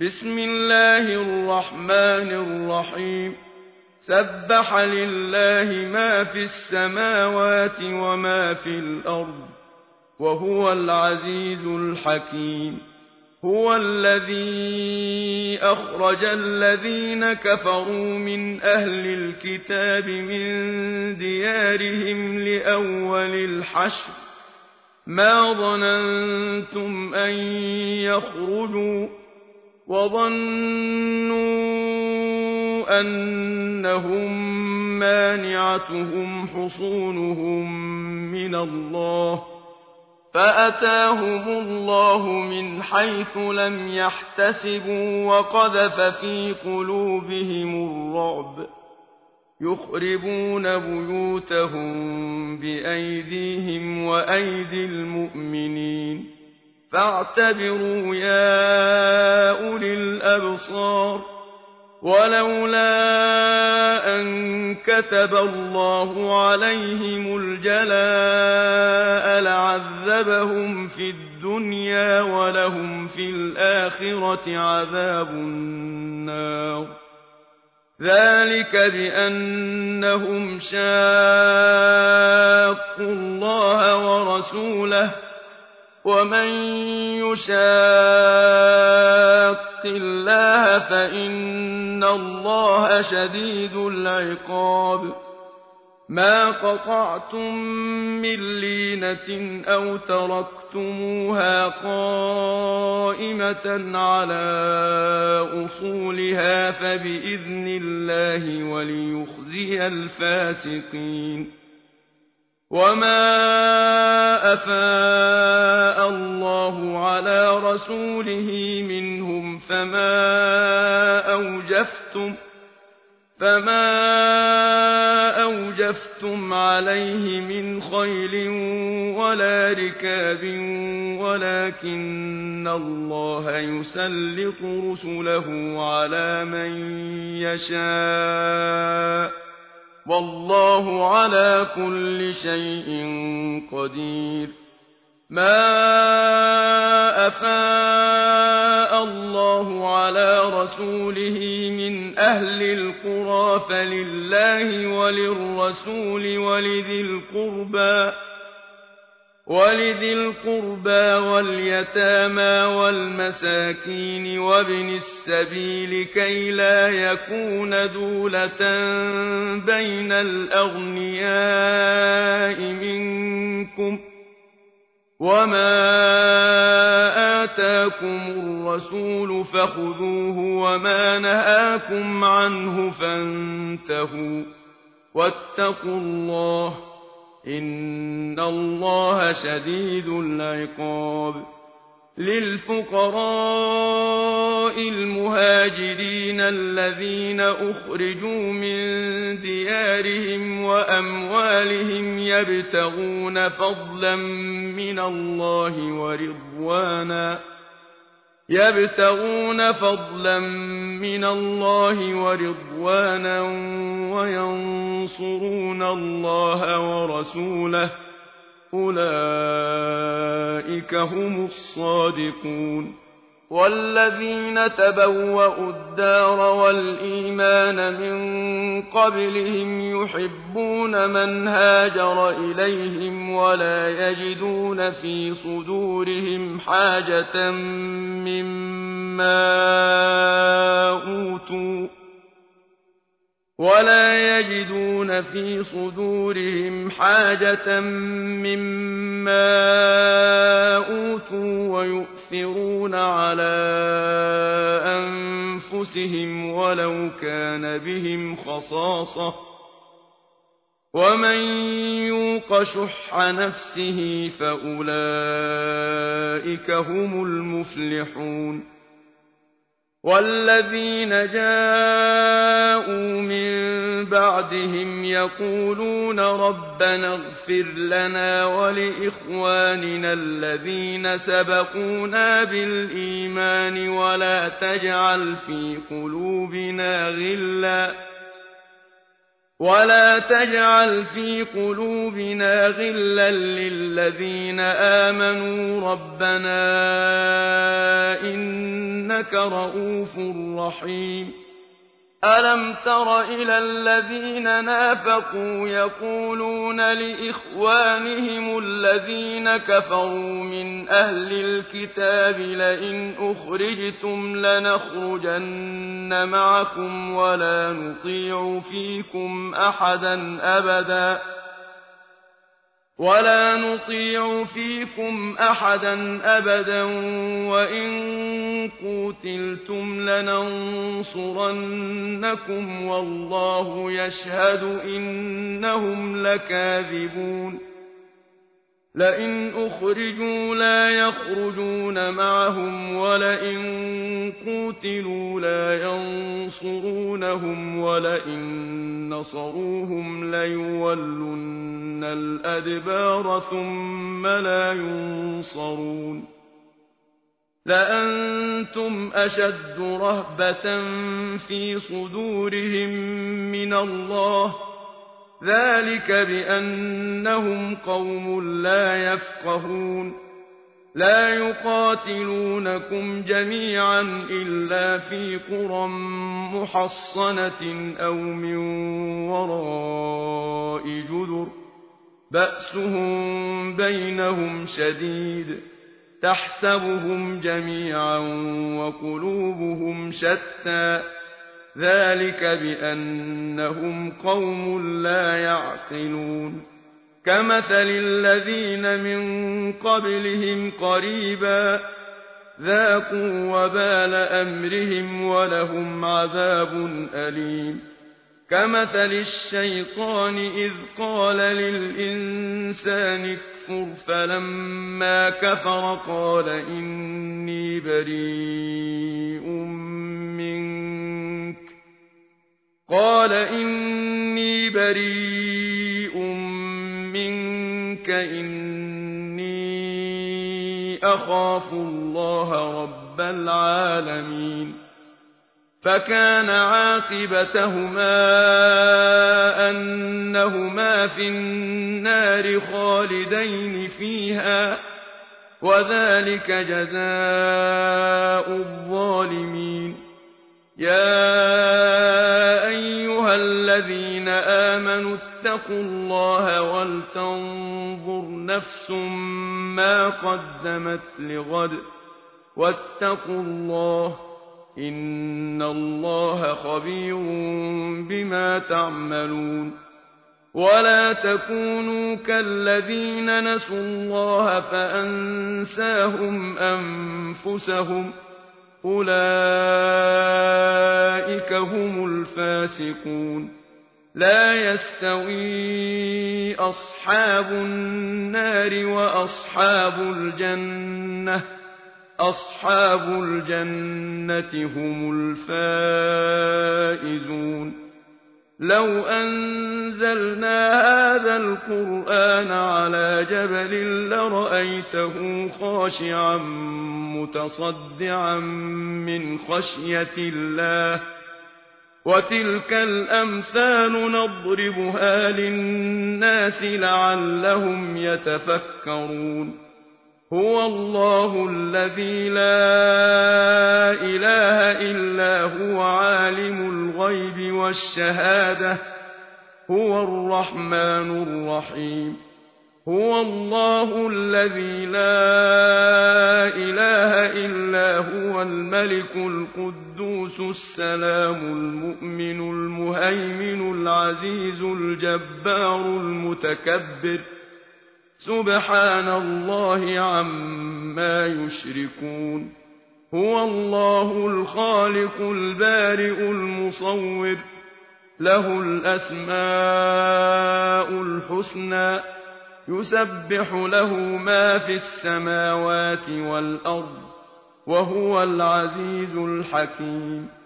بسم الله الرحمن الرحيم سبح لله ما في السماوات وما في الأرض وهو العزيز الحكيم. هو الذي أخرج الذين كفروا من أهل الكتاب من ديارهم لأول الحشر ما ظننتم أن يخرجوا وظنوا أنهم مانعتهم حصونهم من الله فأتاهم الله من حيث لم يحتسبوا وقذف في قلوبهم الرعب يخربون بيوتهم بأيديهم وأيدي المؤمنين فاعتبروا يا أولي الأبصار. ولولا أن كتب الله عليهم الجلاء لعذبهم في الدنيا ولهم في الآخرة عذاب النار ذلك بأنهم شاقوا الله ورسوله ومن يشاق الله فإن الله شديد العقاب. ما قطعتم من لينة أو تركتموها قائمة على أصولها فبإذن الله وليخزي الفاسقين. وما أفاء الله على رسوله منهم فما أوجفتم عليه من خيل ولا ركاب ولكن الله يسلط رسله على من يشاء والله على كل شيء قدير. ما أفاء الله على رسوله من أهل القرى فلله وللرسول ولذي القربى واليتامى والمساكين وابن السبيل كي لا يكون دولة بين الأغنياء منكم وما آتاكم الرسول فخذوه وما نهاكم عنه فانتهوا واتقوا الله إن الله شديد العقاب. للفقراء المهاجرين الذين أخرجوا من ديارهم وأموالهم يبتغون فضلا من الله ورضوانا وينصرون الله ورسوله أولئك هم الصادقون. والذين تبوأوا الدار والإيمان من قبلهم يحبون من هاجر إليهم ولا يجدون في صدورهم حاجة مما أوتوا ويؤثرون على أنفسهم ولو كان بهم خصاصة ومن يوق شح نفسه فأولئك هم المفلحون. والذين جاءوا من بعدهم يقولون ربنا اغفر لنا ولإخواننا الذين سبقونا بالإيمان ولا تجعل في قلوبنا غلا للذين آمنوا ربنا إنك رءوف رحيم ألم تر إلى الذين نافقوا يقولون لإخوانهم الذين كفروا من أهل الكتاب لئن أخرجتم لنخرجن معكم ولا نطيع فيكم أحدا أبدا وإن قوتلتم لننصرنكم والله يشهد إنهم لكاذبون لئن أخرجوا لا يخرجون معهم ولئن قوتلوا لا ينصرونهم ولئن نصروهم ليولن الأدبار ثم لا ينصرون لأنتم أشد رهبة في صدورهم من الله ذلك بأنهم قوم لا يفقهون لا يقاتلونكم جميعا إلا في قرى محصنة أو من وراء جدر بأسهم بينهم شديد تحسبهم جميعا وقلوبهم شتى ذلك بأنهم قوم لا يعقلون كمثل الذين من قبلهم قريبا ذاقوا وبال أمرهم ولهم عذاب أليم كمثل الشيطان إذ قال للإنسان اكفر فلما كفر قال إني بريء منك إني أخاف الله رب العالمين فكان عاقبتهما أنهما في النار خالدين فيها وذلك جزاء الظالمين يا أيها الذين آمنوا اتقوا الله ولتنظر نفس ما قدمت لغد واتقوا الله إن الله خبير بما تعملون ولا تكونوا كالذين نسوا الله فأنساهم أنفسهم أولئك هم الفاسقون لا يستوي أصحاب النار وأصحاب الجنة أصحاب الجنة هم الفائزون لو أنزلنا هذا القرآن على جبل لرأيته خاشعا متصدعا من خشية الله وتلك الأمثال نضربها للناس لعلهم يتفكرون هو الله الذي لا إله إلا هو عالم الغيب والشهادة هو الرحمن الرحيم هو الله الذي لا إله إلا هو الملك القدوس السلام المؤمن المهيمن العزيز الجبار المتكبر سبحان الله عما يشركون هو الله الخالق البارئ المصور له الأسماء الحسنى يسبح له ما في السماوات والأرض وهو العزيز الحكيم